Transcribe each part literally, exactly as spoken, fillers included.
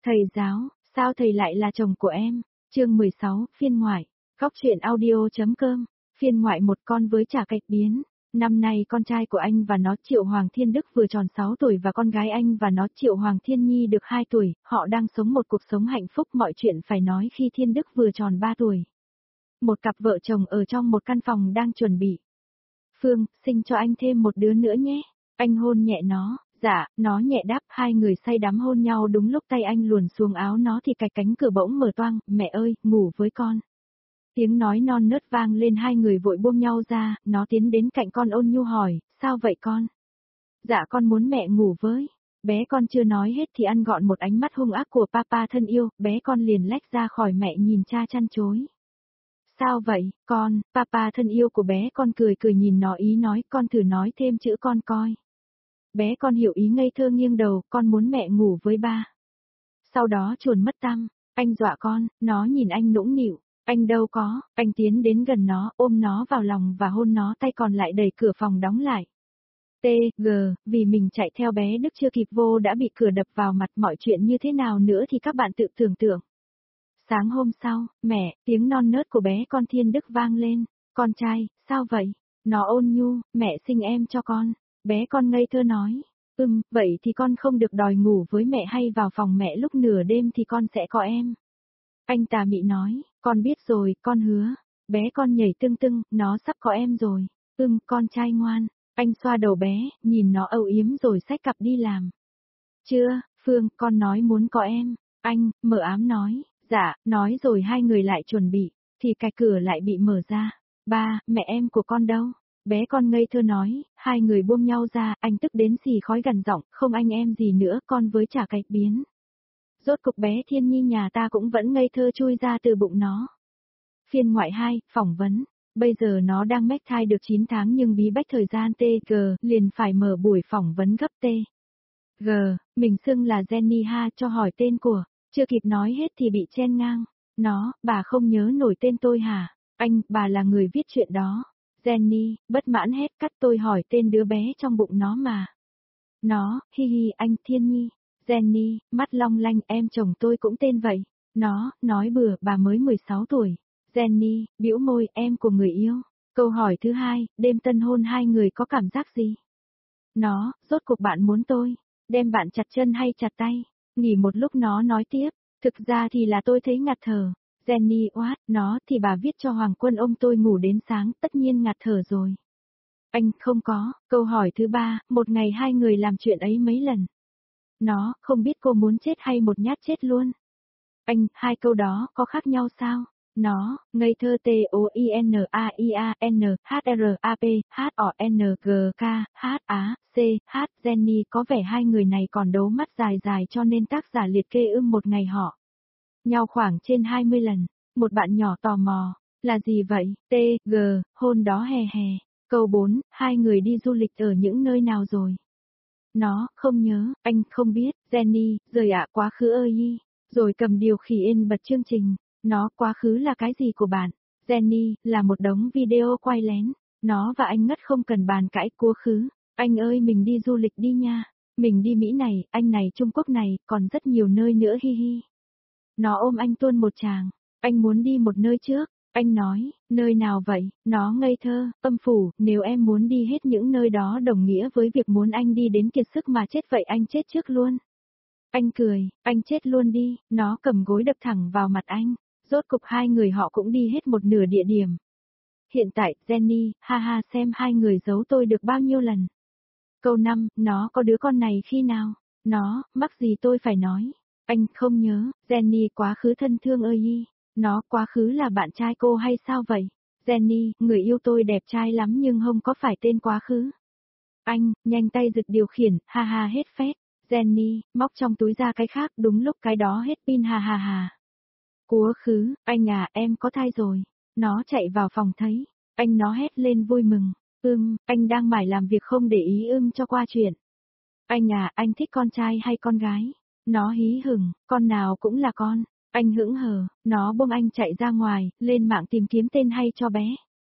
Thầy giáo, sao thầy lại là chồng của em? Chương mười sáu, phiên ngoại. Góc truyện audio.com. Phiên ngoại một con với chả cạch biến. Năm nay con trai của anh và nó Triệu Hoàng Thiên Đức vừa tròn sáu tuổi và con gái anh và nó Triệu Hoàng Thiên Nhi được hai tuổi, họ đang sống một cuộc sống hạnh phúc, mọi chuyện phải nói khi Thiên Đức vừa tròn ba tuổi. Một cặp vợ chồng ở trong một căn phòng đang chuẩn bị. Phương, sinh cho anh thêm một đứa nữa nhé. Anh hôn nhẹ nó. Dạ, nó nhẹ đáp, hai người say đắm hôn nhau, đúng lúc tay anh luồn xuống áo nó thì cạch cánh cửa bỗng mở toang, mẹ ơi, ngủ với con. Tiếng nói non nớt vang lên, hai người vội buông nhau ra, nó tiến đến cạnh con ôn nhu hỏi, sao vậy con? Dạ con muốn mẹ ngủ với. Bé con chưa nói hết thì ăn gọn một ánh mắt hung ác của papa thân yêu, bé con liền lách ra khỏi mẹ nhìn cha chăn chối. Sao vậy, con? Papa thân yêu của bé con cười cười nhìn nó ý nói, con thử nói thêm chữ con coi. Bé con hiểu ý ngây thơ nghiêng đầu, con muốn mẹ ngủ với ba. Sau đó chuồn mất tăm, anh dọa con, nó nhìn anh nũng nịu, anh đâu có, anh tiến đến gần nó, ôm nó vào lòng và hôn nó, tay còn lại đẩy cửa phòng đóng lại. T, G, vì mình chạy theo bé Đức chưa kịp vô đã bị cửa đập vào mặt, mọi chuyện như thế nào nữa thì các bạn tự tưởng tượng. Sáng hôm sau, mẹ, tiếng non nớt của bé con Thiên Đức vang lên, con trai, sao vậy? Nó ôn nhu, mẹ sinh em cho con. Bé con ngây thơ nói, ừm, vậy thì con không được đòi ngủ với mẹ hay vào phòng mẹ lúc nửa đêm thì con sẽ có em. Anh tà mị nói, con biết rồi, con hứa. Bé con nhảy tưng tưng, nó sắp có em rồi. Ừm, con trai ngoan. Anh xoa đầu bé, nhìn nó âu yếm rồi xách cặp đi làm. Chưa, Phương, con nói muốn có em. Anh, mở ám nói, dạ, nói rồi hai người lại chuẩn bị, thì cạch cửa lại bị mở ra. Ba, mẹ em của con đâu? Bé con ngây thơ nói, hai người buông nhau ra, anh tức đến xì khói gằn giọng, không anh em gì nữa, con với chả cạch biến. Rốt cục bé Thiên Nhi nhà ta cũng vẫn ngây thơ chui ra từ bụng nó. Phiên ngoại hai, phỏng vấn. Bây giờ nó đang mách thai được chín tháng nhưng bí bách thời gian tê giê, liền phải mở buổi phỏng vấn gấp tê giê, mình xưng là Jenny ha, cho hỏi tên của, chưa kịp nói hết thì bị chen ngang. Nó, bà không nhớ nổi tên tôi hả? Anh, bà là người viết chuyện đó. Jenny, bất mãn hết, cắt tôi hỏi tên đứa bé trong bụng nó mà. Nó, hi hi, anh Thiên Nhi. Jenny, mắt long lanh, em chồng tôi cũng tên vậy. Nó, nói bừa, bà mới mười sáu tuổi. Jenny, bĩu môi, em của người yêu. Câu hỏi thứ hai, đêm tân hôn hai người có cảm giác gì? Nó, rốt cuộc bạn muốn tôi, đem bạn chặt chân hay chặt tay? Nghỉ một lúc nó nói tiếp, thực ra thì là tôi thấy ngạt thở. Jenny, what, nó thì bà viết cho Hoàng Quân ôm tôi ngủ đến sáng, tất nhiên ngạt thở rồi. Anh, không có. Câu hỏi thứ ba, một ngày hai người làm chuyện ấy mấy lần? Nó, không biết cô muốn chết hay một nhát chết luôn. Anh, hai câu đó có khác nhau sao? Nó, ngây thơ T O I N A I A N H R A P H O N G K H A C H. Jenny, có vẻ hai người này còn đấu mắt dài dài cho nên tác giả liệt kê ưng một ngày họ nhau khoảng trên hai mươi lần. Một bạn nhỏ tò mò, là gì vậy? T G, hôn đó hè hè. Câu bốn, hai người đi du lịch ở những nơi nào rồi? Nó, không nhớ, anh không biết. Jenny, rời ạ, quá khứ ơi y. Rồi cầm điều khiển in bật chương trình. Nó, quá khứ là cái gì của bạn? Jenny, là một đống video quay lén. Nó và anh ngất không cần bàn cãi. Quá khứ, anh ơi mình đi du lịch đi nha. Mình đi Mỹ này, anh này Trung Quốc này, còn rất nhiều nơi nữa hi hi. Nó ôm anh tuôn một tràng. Anh muốn đi một nơi trước. Anh nói, nơi nào vậy? Nó ngây thơ, âm phủ, nếu em muốn đi hết những nơi đó đồng nghĩa với việc muốn anh đi đến kiệt sức mà chết vậy anh chết trước luôn. Anh cười, anh chết luôn đi, nó cầm gối đập thẳng vào mặt anh. Rốt cục hai người họ cũng đi hết một nửa địa điểm. Hiện tại, Jenny, ha ha xem hai người giấu tôi được bao nhiêu lần. Câu năm, nó có đứa con này khi nào? Nó, mắc gì tôi phải nói? Anh không nhớ, Jenny quá khứ thân thương ơi y. Nó, quá khứ là bạn trai cô hay sao vậy? Jenny, người yêu tôi đẹp trai lắm nhưng không có phải tên quá khứ. Anh, nhanh tay giật điều khiển, ha ha hết phét. Jenny, móc trong túi ra cái khác, đúng lúc cái đó hết pin ha ha ha. Quá khứ, anh à, em có thai rồi. Nó chạy vào phòng thấy. Anh nó hét lên vui mừng. Ưm, anh đang mải làm việc không để ý ưm cho qua chuyện. Anh à, anh thích con trai hay con gái? Nó hí hửng, con nào cũng là con. Anh hững hờ, nó buông anh chạy ra ngoài, lên mạng tìm kiếm tên hay cho bé.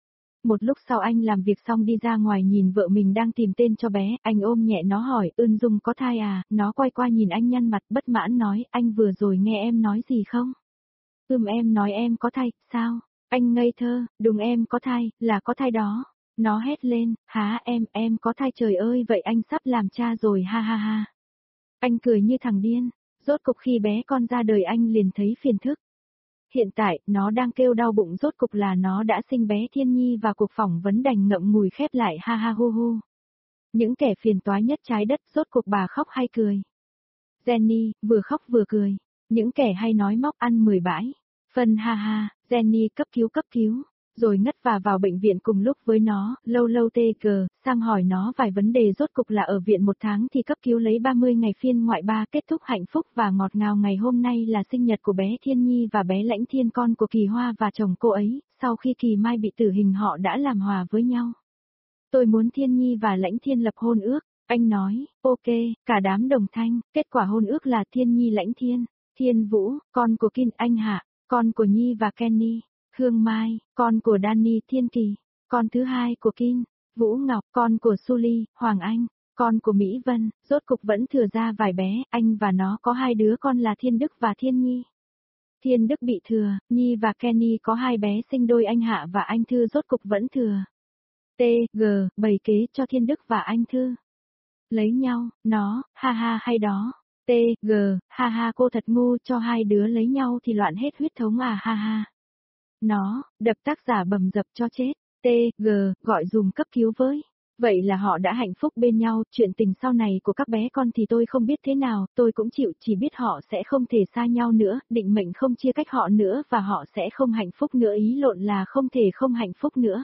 Một lúc sau anh làm việc xong đi ra ngoài nhìn vợ mình đang tìm tên cho bé, anh ôm nhẹ nó hỏi, Ưn Dung có thai à, nó quay qua nhìn anh nhăn mặt bất mãn nói, anh vừa rồi nghe em nói gì không? Ừm em nói em có thai, sao? Anh ngây thơ, đúng em có thai, là có thai đó. Nó hét lên, há em, em có thai trời ơi vậy anh sắp làm cha rồi ha ha ha. Anh cười như thằng điên, rốt cục khi bé con ra đời anh liền thấy phiền thức. Hiện tại, nó đang kêu đau bụng rốt cục là nó đã sinh bé Thiên Nhi và cuộc phỏng vấn đành ngậm ngùi khép lại ha ha hu hu. Những kẻ phiền toái nhất trái đất rốt cuộc bà khóc hay cười. Jenny, vừa khóc vừa cười. Những kẻ hay nói móc ăn mười bãi. Phân ha ha, Jenny cấp cứu cấp cứu. Rồi ngất và vào bệnh viện cùng lúc với nó, lâu lâu tê cờ, sang hỏi nó vài vấn đề rốt cục là ở viện một tháng thì cấp cứu lấy ba mươi ngày phiên ngoại ba kết thúc hạnh phúc và ngọt ngào ngày hôm nay là sinh nhật của bé Thiên Nhi và bé Lãnh Thiên con của Kỳ Hoa và chồng cô ấy, sau khi Kỳ Mai bị tử hình họ đã làm hòa với nhau. Tôi muốn Thiên Nhi và Lãnh Thiên lập hôn ước, anh nói, ok, cả đám đồng thanh, kết quả hôn ước là Thiên Nhi Lãnh Thiên, Thiên Vũ, con của Kim Anh Hạ, con của Nhi và Kenny. Hương Mai, con của Danny Thiên Kỳ, con thứ hai của Kim, Vũ Ngọc, con của Suli, Hoàng Anh, con của Mỹ Vân, rốt cục vẫn thừa ra vài bé, anh và nó có hai đứa con là Thiên Đức và Thiên Nhi. Thiên Đức bị thừa, Nhi và Kenny có hai bé sinh đôi anh Hạ và anh Thư rốt cục vẫn thừa. T, G, bày kế cho Thiên Đức và anh Thư. Lấy nhau, nó, ha ha hay đó. T, G, ha ha cô thật ngu cho hai đứa lấy nhau thì loạn hết huyết thống à ha ha. Nó, đập tác giả bầm dập cho chết, T, G, gọi dùm cấp cứu với. Vậy là họ đã hạnh phúc bên nhau, chuyện tình sau này của các bé con thì tôi không biết thế nào, tôi cũng chịu, chỉ biết họ sẽ không thể xa nhau nữa, định mệnh không chia cách họ nữa và họ sẽ không hạnh phúc nữa ý lộn là không thể không hạnh phúc nữa.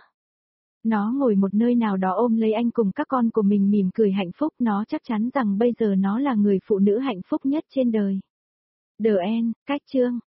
Nó ngồi một nơi nào đó ôm lấy anh cùng các con của mình mỉm cười hạnh phúc, nó chắc chắn rằng bây giờ nó là người phụ nữ hạnh phúc nhất trên đời. The End, cách chương.